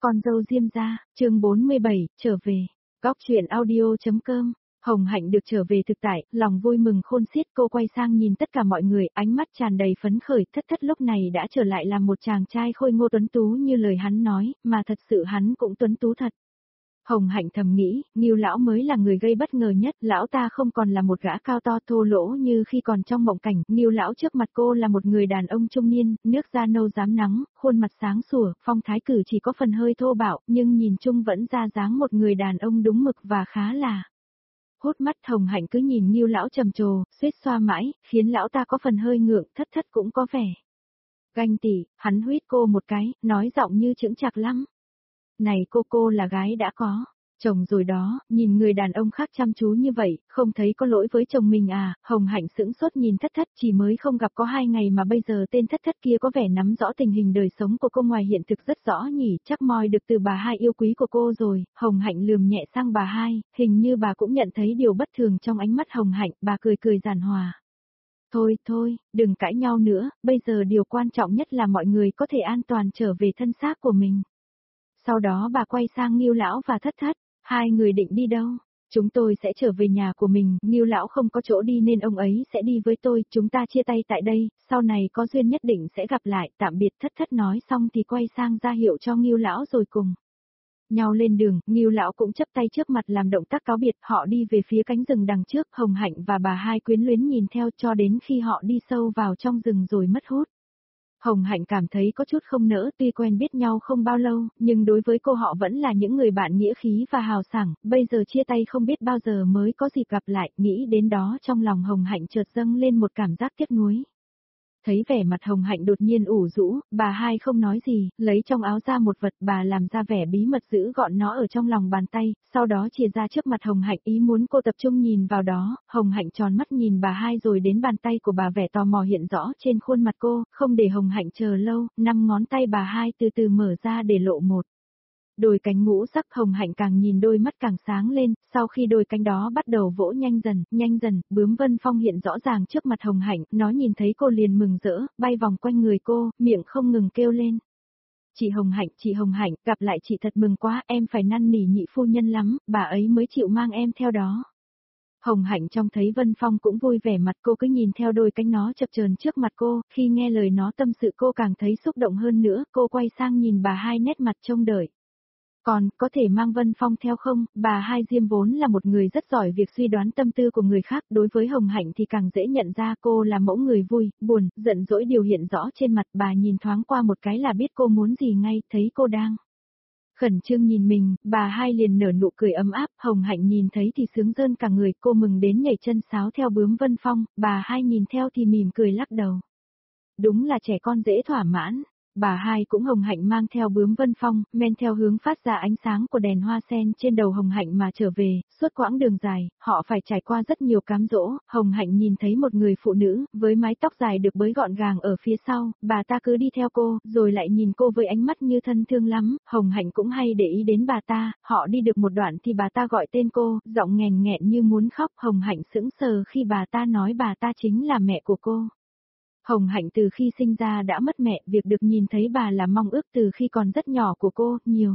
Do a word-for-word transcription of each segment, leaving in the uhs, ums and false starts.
Con dâu Diêm gia, chương bốn mươi bảy, trở về. Góc truyện audio.com. Hồng Hạnh được trở về thực tại, lòng vui mừng khôn xiết, cô quay sang nhìn tất cả mọi người, ánh mắt tràn đầy phấn khởi. Thất Thất lúc này đã trở lại làm một chàng trai khôi ngô tuấn tú như lời hắn nói, mà thật sự hắn cũng tuấn tú thật. Hồng Hạnh thầm nghĩ, Ngưu lão mới là người gây bất ngờ nhất, lão ta không còn là một gã cao to thô lỗ như khi còn trong mộng cảnh, Ngưu lão trước mặt cô là một người đàn ông trung niên, nước da nâu rám nắng, khuôn mặt sáng sủa, phong thái cử chỉ có phần hơi thô bạo, nhưng nhìn chung vẫn ra dáng một người đàn ông đúng mực và khá là hút mắt. Hồng Hạnh cứ nhìn Ngưu lão trầm trồ, suýt xoa mãi, khiến lão ta có phần hơi ngượng. Thất Thất cũng có vẻ ganh tị, hắn huýt cô một cái, nói giọng như chững chạc lắm. Này cô cô là gái đã có chồng rồi đó, nhìn người đàn ông khác chăm chú như vậy, không thấy có lỗi với chồng mình à? Hồng Hạnh sững sốt nhìn Thất Thất, chỉ mới không gặp có hai ngày mà bây giờ tên Thất Thất kia có vẻ nắm rõ tình hình đời sống của cô ngoài hiện thực rất rõ nhỉ, chắc moi được từ bà hai yêu quý của cô rồi. Hồng Hạnh lườm nhẹ sang bà hai, hình như bà cũng nhận thấy điều bất thường trong ánh mắt Hồng Hạnh, bà cười cười giản hòa. Thôi thôi, đừng cãi nhau nữa, bây giờ điều quan trọng nhất là mọi người có thể an toàn trở về thân xác của mình. Sau đó bà quay sang Ngưu lão và Thất Thất, hai người định đi đâu? Chúng tôi sẽ trở về nhà của mình, Ngưu lão không có chỗ đi nên ông ấy sẽ đi với tôi, chúng ta chia tay tại đây, sau này có duyên nhất định sẽ gặp lại, tạm biệt. Thất Thất nói xong thì quay sang ra hiệu cho Ngưu lão rồi cùng nhau lên đường. Ngưu lão cũng chấp tay trước mặt làm động tác cáo biệt, họ đi về phía cánh rừng đằng trước, Hồng Hạnh và bà hai quyến luyến nhìn theo cho đến khi họ đi sâu vào trong rừng rồi mất hút. Hồng Hạnh cảm thấy có chút không nỡ, tuy quen biết nhau không bao lâu, nhưng đối với cô họ vẫn là những người bạn nghĩa khí và hào sảng, bây giờ chia tay không biết bao giờ mới có dịp gặp lại, nghĩ đến đó trong lòng Hồng Hạnh chợt dâng lên một cảm giác tiếc nuối. Thấy vẻ mặt Hồng Hạnh đột nhiên ủ rũ, bà hai không nói gì, lấy trong áo ra một vật, bà làm ra vẻ bí mật giữ gọn nó ở trong lòng bàn tay, sau đó chìa ra trước mặt Hồng Hạnh, ý muốn cô tập trung nhìn vào đó. Hồng Hạnh tròn mắt nhìn bà hai rồi đến bàn tay của bà, vẻ tò mò hiện rõ trên khuôn mặt cô, không để Hồng Hạnh chờ lâu, năm ngón tay bà hai từ từ mở ra để lộ một đôi cánh ngũ sắc. Hồng Hạnh càng nhìn đôi mắt càng sáng lên, sau khi đôi cánh đó bắt đầu vỗ nhanh dần, nhanh dần, bướm Vân Phong hiện rõ ràng trước mặt Hồng Hạnh, nó nhìn thấy cô liền mừng rỡ, bay vòng quanh người cô, miệng không ngừng kêu lên. Chị Hồng Hạnh, chị Hồng Hạnh, gặp lại chị thật mừng quá, em phải năn nỉ nhị phu nhân lắm, bà ấy mới chịu mang em theo đó. Hồng Hạnh trông thấy Vân Phong cũng vui vẻ, mặt cô cứ nhìn theo đôi cánh nó chập chờn trước mặt cô, khi nghe lời nó tâm sự cô càng thấy xúc động hơn nữa, cô quay sang nhìn bà hai, nét mặt trông đợi. Còn, có thể mang Vân Phong theo không? Bà hai Diêm vốn là một người rất giỏi việc suy đoán tâm tư của người khác, đối với Hồng Hạnh thì càng dễ nhận ra. Cô là mẫu người vui, buồn, giận dỗi đều hiện rõ trên mặt, bà nhìn thoáng qua một cái là biết cô muốn gì ngay, thấy cô đang khẩn trương nhìn mình, bà hai liền nở nụ cười ấm áp. Hồng Hạnh nhìn thấy thì sướng rơn cả người, cô mừng đến nhảy chân sáo theo bướm Vân Phong, bà hai nhìn theo thì mỉm cười lắc đầu. Đúng là trẻ con dễ thỏa mãn. Bà hai cũng Hồng Hạnh mang theo bướm Vân Phong, men theo hướng phát ra ánh sáng của đèn hoa sen trên đầu Hồng Hạnh mà trở về. Suốt quãng đường dài, họ phải trải qua rất nhiều cám dỗ. Hồng Hạnh nhìn thấy một người phụ nữ, với mái tóc dài được bới gọn gàng ở phía sau, bà ta cứ đi theo cô, rồi lại nhìn cô với ánh mắt như thân thương lắm. Hồng Hạnh cũng hay để ý đến bà ta, họ đi được một đoạn thì bà ta gọi tên cô, giọng nghèn nghẹn như muốn khóc. Hồng Hạnh sững sờ khi bà ta nói bà ta chính là mẹ của cô. Hồng Hạnh từ khi sinh ra đã mất mẹ, việc được nhìn thấy bà là mong ước từ khi còn rất nhỏ của cô, nhiều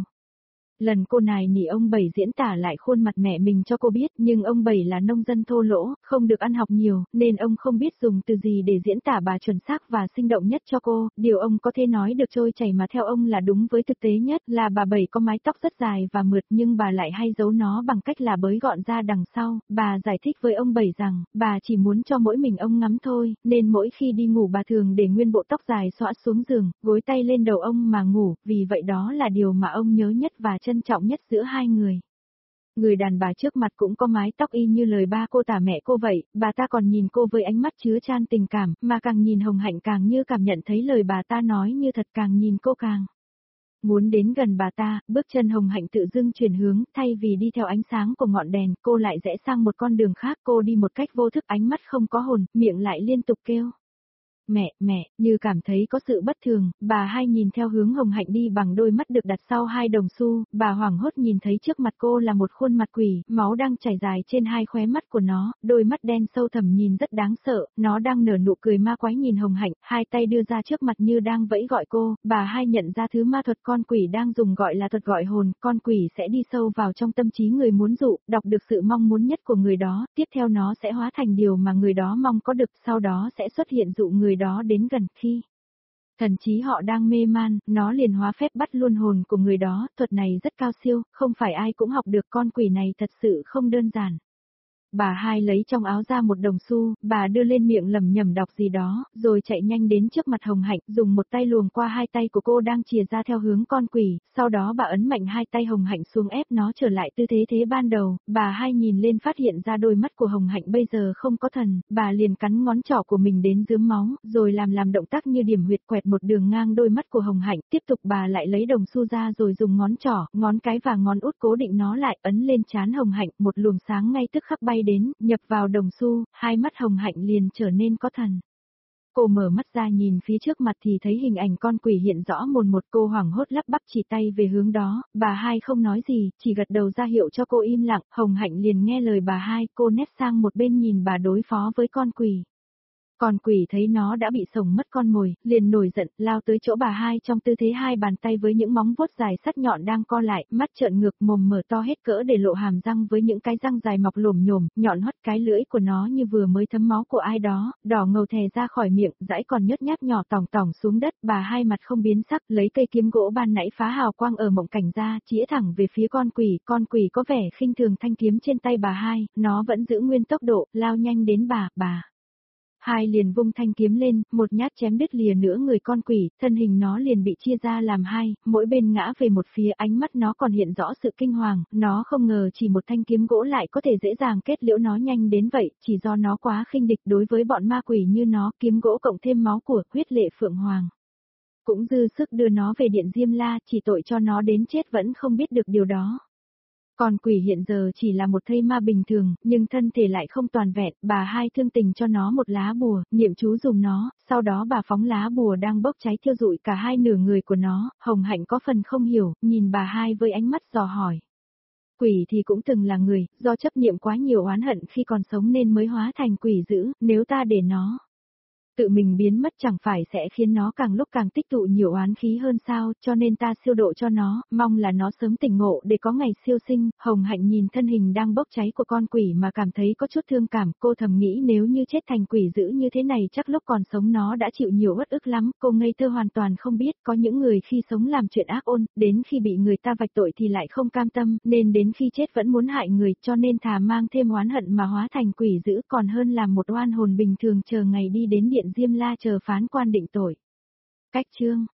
lần cô nài nỉ ông Bảy diễn tả lại khuôn mặt mẹ mình cho cô biết, nhưng ông Bảy là nông dân thô lỗ, không được ăn học nhiều, nên ông không biết dùng từ gì để diễn tả bà chuẩn xác và sinh động nhất cho cô. Điều ông có thể nói được trôi chảy mà theo ông là đúng với thực tế nhất là bà Bảy có mái tóc rất dài và mượt, nhưng bà lại hay giấu nó bằng cách là bới gọn ra đằng sau. Bà giải thích với ông Bảy rằng, bà chỉ muốn cho mỗi mình ông ngắm thôi, nên mỗi khi đi ngủ bà thường để nguyên bộ tóc dài xõa xuống giường, gối tay lên đầu ông mà ngủ, vì vậy đó là điều mà ông nhớ nhất và trân trọng nhất giữa hai người. Người đàn bà trước mặt cũng có mái tóc y như lời ba cô tả mẹ cô vậy, bà ta còn nhìn cô với ánh mắt chứa chan tình cảm, mà càng nhìn Hồng Hạnh càng như cảm nhận thấy lời bà ta nói như thật, càng nhìn cô càng muốn đến gần bà ta. Bước chân Hồng Hạnh tự dưng chuyển hướng, thay vì đi theo ánh sáng của ngọn đèn, cô lại rẽ sang một con đường khác. Cô đi một cách vô thức, ánh mắt không có hồn, miệng lại liên tục kêu. mẹ, mẹ, như cảm thấy có sự bất thường, bà hai nhìn theo hướng Hồng Hạnh đi bằng đôi mắt được đặt sau hai đồng xu, bà hoảng hốt nhìn thấy trước mặt cô là một khuôn mặt quỷ, máu đang chảy dài trên hai khóe mắt của nó, đôi mắt đen sâu thẳm nhìn rất đáng sợ, nó đang nở nụ cười ma quái nhìn Hồng Hạnh, hai tay đưa ra trước mặt như đang vẫy gọi cô, bà hai nhận ra thứ ma thuật con quỷ đang dùng gọi là thuật gọi hồn, con quỷ sẽ đi sâu vào trong tâm trí người muốn dụ, đọc được sự mong muốn nhất của người đó, tiếp theo nó sẽ hóa thành điều mà người đó mong có được, sau đó sẽ xuất hiện dụ người đó đến gần. Khi thần trí họ đang mê man, nó liền hóa phép bắt luôn hồn của người đó, thuật này rất cao siêu, không phải ai cũng học được, con quỷ này thật sự không đơn giản. Bà hai lấy trong áo ra một đồng xu, bà đưa lên miệng lẩm nhẩm đọc gì đó, rồi chạy nhanh đến trước mặt Hồng Hạnh, dùng một tay luồng qua hai tay của cô đang chìa ra theo hướng con quỷ, sau đó bà ấn mạnh hai tay Hồng Hạnh xuống ép nó trở lại tư thế thế ban đầu, bà hai nhìn lên phát hiện ra đôi mắt của Hồng Hạnh bây giờ không có thần, bà liền cắn ngón trỏ của mình đến rướm máu, rồi làm làm động tác như điểm huyệt quẹt một đường ngang đôi mắt của Hồng Hạnh, tiếp tục bà lại lấy đồng xu ra rồi dùng ngón trỏ, ngón cái và ngón út cố định nó lại, ấn lên trán Hồng Hạnh, một luồng sáng ngay tức khắc bay đến, nhập vào đồng xu, hai mắt Hồng Hạnh liền trở nên có thần. Cô mở mắt ra nhìn phía trước mặt thì thấy hình ảnh con quỷ hiện rõ mồn một, cô hoảng hốt lắp bắp chỉ tay về hướng đó, bà hai không nói gì, chỉ gật đầu ra hiệu cho cô im lặng, Hồng Hạnh liền nghe lời bà hai, cô nép sang một bên nhìn bà đối phó với con quỷ. Con quỷ thấy nó đã bị sổng mất con mồi, liền nổi giận, lao tới chỗ bà hai trong tư thế hai bàn tay với những móng vuốt dài sắc nhọn đang co lại, mắt trợn ngược, mồm mở to hết cỡ để lộ hàm răng với những cái răng dài mọc lồm nhồm, nhọn hoắt, cái lưỡi của nó như vừa mới thấm máu của ai đó, đỏ ngầu thè ra khỏi miệng, dãi còn nhớt nhát nhỏ tỏng tỏng xuống đất, bà hai mặt không biến sắc, lấy cây kiếm gỗ ban nãy phá hào quang ở mộng cảnh ra, chĩa thẳng về phía con quỷ, con quỷ có vẻ khinh thường thanh kiếm trên tay bà hai, nó vẫn giữ nguyên tốc độ, lao nhanh đến bà, bà. Hai liền vung thanh kiếm lên, một nhát chém đứt lìa nửa người con quỷ, thân hình nó liền bị chia ra làm hai, mỗi bên ngã về một phía, ánh mắt nó còn hiện rõ sự kinh hoàng, nó không ngờ chỉ một thanh kiếm gỗ lại có thể dễ dàng kết liễu nó nhanh đến vậy, chỉ do nó quá khinh địch đối với bọn ma quỷ như nó, kiếm gỗ cộng thêm máu của huyết lệ phượng hoàng. Cũng dư sức đưa nó về điện Diêm La, chỉ tội cho nó đến chết vẫn không biết được điều đó. Còn quỷ hiện giờ chỉ là một thây ma bình thường, nhưng thân thể lại không toàn vẹn, bà hai thương tình cho nó một lá bùa, niệm chú dùng nó, sau đó bà phóng lá bùa đang bốc cháy thiêu rụi cả hai nửa người của nó, Hồng Hạnh có phần không hiểu, nhìn bà hai với ánh mắt dò hỏi. Quỷ thì cũng từng là người, do chấp niệm quá nhiều oán hận khi còn sống nên mới hóa thành quỷ dữ, nếu ta để nó tự mình biến mất chẳng phải sẽ khiến nó càng lúc càng tích tụ nhiều oán khí hơn sao, cho nên ta siêu độ cho nó, mong là nó sớm tỉnh ngộ để có ngày siêu sinh. Hồng Hạnh nhìn thân hình đang bốc cháy của con quỷ mà cảm thấy có chút thương cảm, cô thầm nghĩ nếu như chết thành quỷ dữ như thế này chắc lúc còn sống nó đã chịu nhiều uất ức lắm, cô ngây thơ hoàn toàn không biết, có những người khi sống làm chuyện ác ôn, đến khi bị người ta vạch tội thì lại không cam tâm, nên đến khi chết vẫn muốn hại người, cho nên thà mang thêm oán hận mà hóa thành quỷ dữ còn hơn làm một oan hồn bình thường chờ ngày đi đến điện Diêm La chờ phán quan định tội. Cách chương